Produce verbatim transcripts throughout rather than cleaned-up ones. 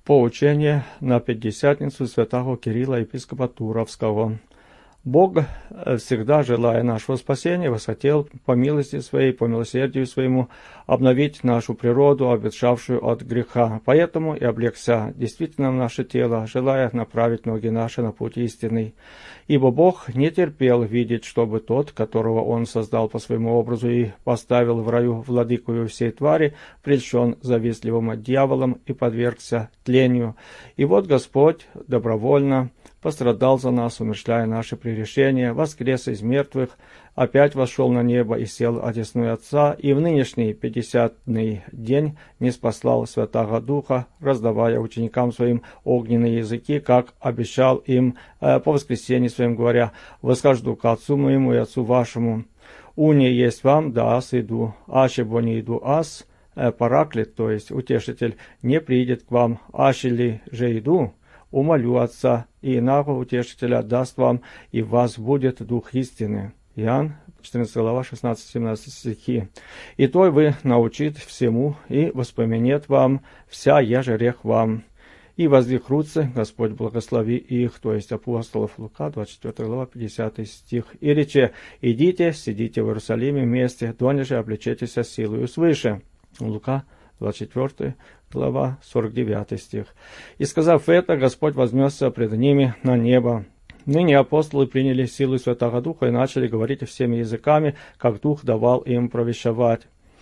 Поучение на Пятидесятницу святого Кирилла, епископа Туровского. Бог, всегда желая нашего спасения, восхотел по милости своей, по милосердию своему обновить нашу природу, обветшавшую от греха. Поэтому и облегся действительно в наше тело, желая направить ноги наши на путь истинный. Ибо Бог не терпел видеть, чтобы тот, которого Он создал по своему образу и поставил в раю владыкою всей твари, прельщен завистливым дьяволом и подвергся тлению. И вот Господь добровольно пострадал за нас, умерщвляя наши прегрешения, воскрес из мертвых, опять вошел на небо и сел одесную Отца, и в нынешний пятидесятный день ниспослал Святаго Духа, раздавая ученикам своим огненные языки, как обещал им э, по воскресенье своим, говоря: «Восхожду к Отцу моему и Отцу вашему. Уне есть вам, да ас иду, аще бо не иду ас, э, параклит, то есть утешитель, не придет к вам, аще ли же иду, умолю Отца, и иного утешителя даст вам, и в вас будет Дух истины». Иоанн, четырнадцатая глава, шестнадцать-семнадцать стихи. «И той вы научит всему, и воспоменет вам вся еже рех вам. И возвихрутся, Господь благослови их», то есть апостолов. Лука, двадцать четвёртая глава, пятидесятый стих. «И рече: идите, сидите в Иерусалиме вместе, донеже облечетесь силою свыше». Лука, двадцать четвёртая глава, сорок девятый стих. «И сказав это, Господь вознесся пред ними на небо. Ныне апостолы приняли силу Святаго Духа и начали говорить всеми языками, как Дух давал им провещевать.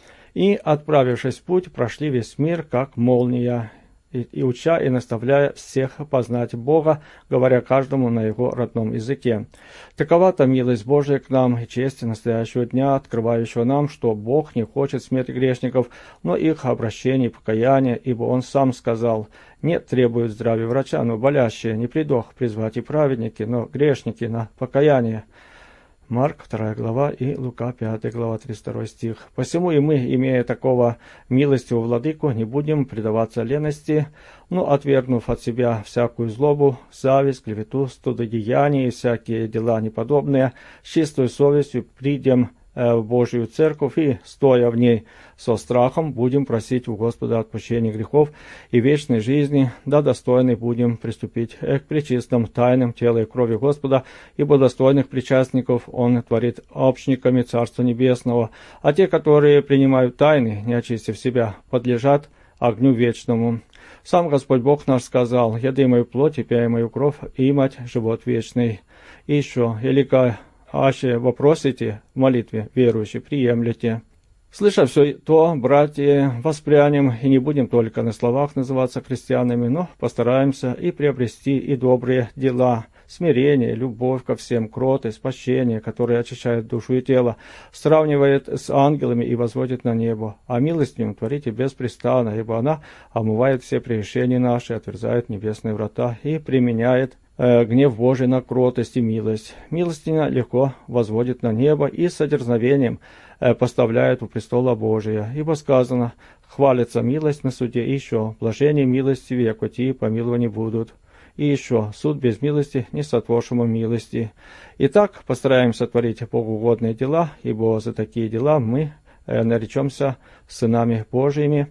И, отправившись в путь, прошли весь мир, как молния, и, и уча и наставляя всех познать Бога, говоря каждому на его родном языке. Такова-то милость Божия к нам и честь настоящего дня, открывающего нам, что Бог не хочет смерти грешников, но их обращения и покаяния, ибо Он сам сказал: «Нет требуют здравия врача, но болящие, не придох призвать и праведники, но грешники на покаяние». Марк, вторая глава, и Лука, пятая глава, тридцать второй стих. «Посему и мы, имея такого милостивого владыку, не будем предаваться лености, но, отвергнув от себя всякую злобу, зависть, клевету, стыдодеяние и всякие дела неподобные, с чистой совестью придем в Божию церковь и, стоя в ней со страхом, будем просить у Господа отпущения грехов и вечной жизни, да достойны будем приступить к пречистым тайнам тела и крови Господа, ибо достойных причастников Он творит общниками Царства Небесного, а те, которые принимают тайны, не очистив себя, подлежат огню вечному. Сам Господь Бог наш сказал: «Еды мою плоть и пей мою кровь, и имать живот вечный». И еще: «Елика аще вопросите в молитве, верующие, приемлете». Слыша все то, братья, воспрянем и не будем только на словах называться христианами, но постараемся и приобрести и добрые дела, смирение, любовь ко всем, кротость, спасение, которое очищает душу и тело, сравнивает с ангелами и возводит на небо. А милостью творите беспрестанно, ибо она омывает все прегрешения наши, отверзает небесные врата и применяет гнев Божий на кротость и милость. Милостиня легко возводит на небо и с дерзновением поставляет у престола Божия. Ибо сказано: «Хвалится милость на суде, и еще блажение милости веку, те помилованы будут». И еще: «Суд без милости не сотворшему милости». Итак, постараемся творить богоугодные дела, ибо за такие дела мы наречемся сынами Божьими.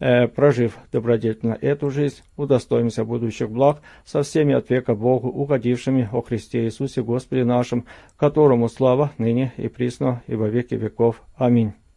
Прожив добродетельно эту жизнь, удостоимся будущих благ со всеми от века Богу, угодившими о Христе Иисусе Господе нашим, которому слава ныне и присно и во веки веков. Аминь.